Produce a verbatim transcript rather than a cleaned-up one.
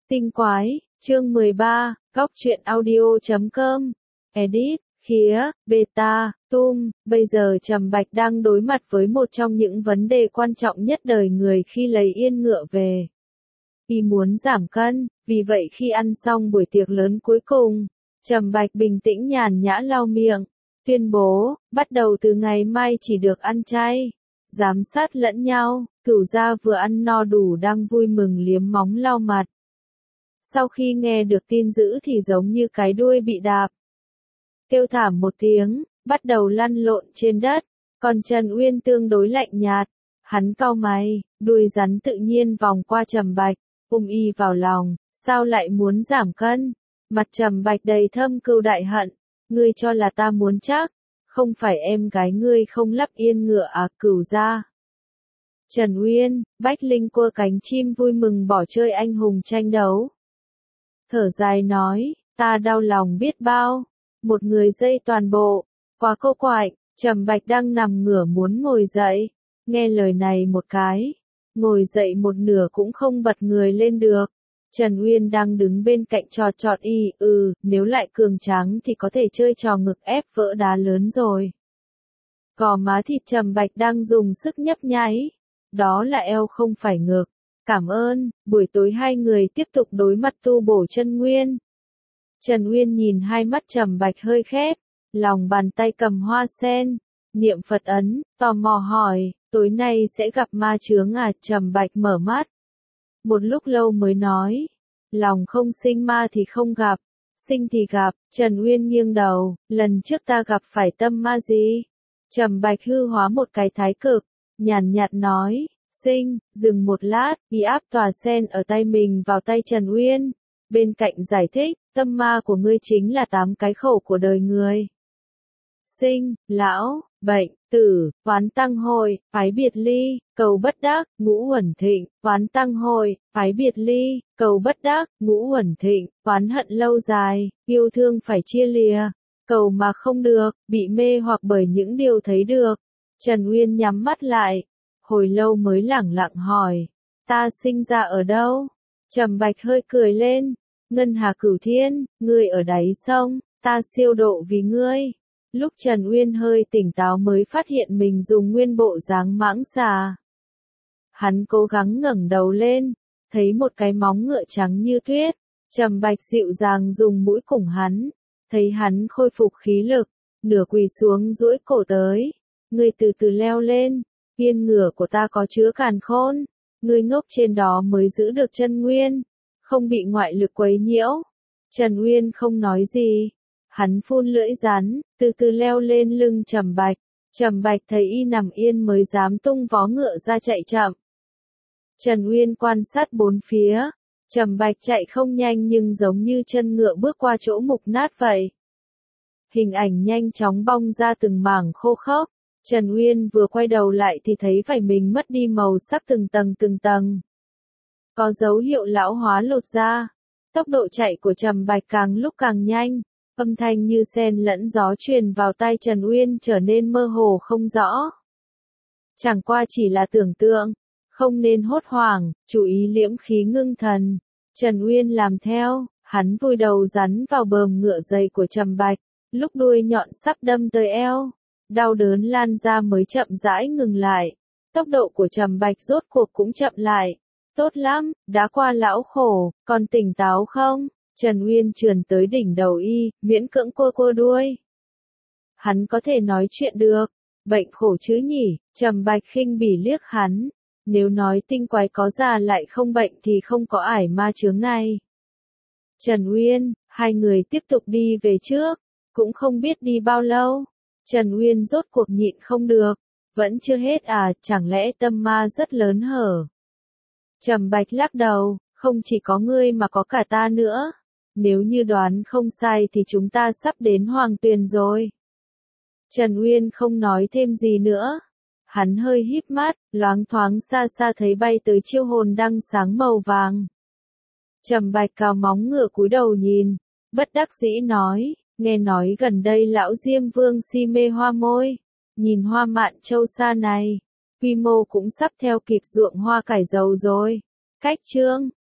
Tinh quái, chương mười ba, góc truyện audio chấm com, edit, khía, beta, tung, bây giờ Trầm Bạch đang đối mặt với một trong những vấn đề quan trọng nhất đời người khi lấy yên ngựa về. Y muốn giảm cân, vì vậy khi ăn xong buổi tiệc lớn cuối cùng, Trầm Bạch bình tĩnh nhàn nhã lau miệng, tuyên bố, bắt đầu từ ngày mai chỉ được ăn chay. Giám sát lẫn nhau, Cửu gia vừa ăn no đủ đang vui mừng liếm móng lau mặt. Sau khi nghe được tin dữ thì giống như cái đuôi bị đạp. Kêu thảm một tiếng, bắt đầu lăn lộn trên đất, còn Trần Uyên tương đối lạnh nhạt. Hắn cau mày, đuôi rắn tự nhiên vòng qua Trầm Bạch, ôm y vào lòng, sao lại muốn giảm cân? Mặt Trầm Bạch đầy thâm cừu đại hận, ngươi cho là ta muốn chắc, không phải em gái ngươi không lắp yên ngựa à? Cửu gia. Trần Uyên, Bách Linh cua cánh chim vui mừng bỏ chơi anh hùng tranh đấu. Thở dài nói, ta đau lòng biết bao, một người dây toàn bộ, quá cô quạnh. Trầm Bạch đang nằm ngửa muốn ngồi dậy, nghe lời này một cái, ngồi dậy một nửa cũng không bật người lên được. Trần Uyên đang đứng bên cạnh trò trọt y, ừ, nếu lại cường tráng thì có thể chơi trò ngực ép vỡ đá lớn rồi. Gò má thịt Trầm Bạch đang dùng sức nhấp nháy, đó là eo không phải ngực. Cảm ơn, buổi tối hai người tiếp tục đối mặt tu bổ chân nguyên. Trần Uyên nhìn hai mắt Trầm Bạch hơi khép, lòng bàn tay cầm hoa sen, niệm Phật ấn, tò mò hỏi, tối nay sẽ gặp ma chướng à? Trầm Bạch mở mắt. Một lúc lâu mới nói, lòng không sinh ma thì không gặp, sinh thì gặp. Trần Uyên nghiêng đầu, lần trước ta gặp phải tâm ma gì? Trầm Bạch hư hóa một cái thái cực, nhàn nhạt nói, sinh, dừng một lát, y áp tòa sen ở tay mình vào tay Trần Uyên, bên cạnh giải thích, tâm ma của ngươi chính là tám cái khẩu của đời người. Sinh, lão, bệnh, tử, oán tăng hồi, phái biệt ly, cầu bất đắc, ngũ uẩn thịnh, oán tăng hồi, phái biệt ly, cầu bất đắc, ngũ uẩn thịnh, oán hận lâu dài, yêu thương phải chia lìa, cầu mà không được, bị mê hoặc bởi những điều thấy được. Trần Uyên nhắm mắt lại, hồi lâu mới lẳng lặng hỏi, ta sinh ra ở đâu? Trầm Bạch hơi cười lên, Ngân Hà Cửu Thiên, ngươi ở đáy sông, ta siêu độ vì ngươi. Lúc Trần Uyên hơi tỉnh táo mới phát hiện mình dùng nguyên bộ dáng mãng xà. Hắn cố gắng ngẩng đầu lên, thấy một cái móng ngựa trắng như tuyết. Trầm Bạch dịu dàng dùng mũi củng hắn, thấy hắn khôi phục khí lực, nửa quỳ xuống duỗi cổ tới. Ngươi từ từ leo lên, yên ngựa của ta có chứa càn khôn, ngươi ngốc trên đó mới giữ được chân nguyên, không bị ngoại lực quấy nhiễu. Trần Uyên không nói gì. Hắn phun lưỡi rắn, từ từ leo lên lưng Trầm Bạch. Trầm Bạch thấy y nằm yên mới dám tung vó ngựa ra chạy chậm. Trần Uyên quan sát bốn phía. Trầm Bạch chạy không nhanh nhưng giống như chân ngựa bước qua chỗ mục nát vậy. Hình ảnh nhanh chóng bong ra từng mảng khô khốc. Trần Uyên vừa quay đầu lại thì thấy vảy mình mất đi màu sắc từng tầng từng tầng. Có dấu hiệu lão hóa lột ra. Tốc độ chạy của Trầm Bạch càng lúc càng nhanh. Âm thanh như sen lẫn gió truyền vào tai Trần Uyên trở nên mơ hồ không rõ. Chẳng qua chỉ là tưởng tượng, không nên hốt hoảng, chú ý liễm khí ngưng thần. Trần Uyên làm theo, hắn vùi đầu rắn vào bờm ngựa dày của Trầm Bạch, lúc đuôi nhọn sắp đâm tới eo, đau đớn lan ra mới chậm rãi ngừng lại. Tốc độ của Trầm Bạch rốt cuộc cũng chậm lại. Tốt lắm, đã qua lão khổ, còn tỉnh táo không? Trần Uyên trườn tới đỉnh đầu y, miễn cưỡng cua cua đuôi. Hắn có thể nói chuyện được, bệnh khổ chứ nhỉ? Trầm Bạch khinh bỉ liếc hắn, nếu nói tinh quái có già lại không bệnh thì không có ải ma chướng này. Trần Uyên, hai người tiếp tục đi về trước, cũng không biết đi bao lâu. Trần Uyên rốt cuộc nhịn không được, vẫn chưa hết à, chẳng lẽ tâm ma rất lớn hở? Trầm Bạch lắc đầu, không chỉ có ngươi mà có cả ta nữa. Nếu như đoán không sai thì chúng ta sắp đến Hoàng Tuyền rồi. Trần Uyên không nói thêm gì nữa. Hắn hơi híp mắt, loáng thoáng xa xa thấy bay tới chiêu hồn đăng sáng màu vàng. Trầm Bạch cào móng ngựa cúi đầu nhìn, bất đắc dĩ nói, nghe nói gần đây lão Diêm Vương si mê hoa môi. Nhìn hoa mạn châu xa này, quy mô cũng sắp theo kịp ruộng hoa cải dầu rồi. Cách chương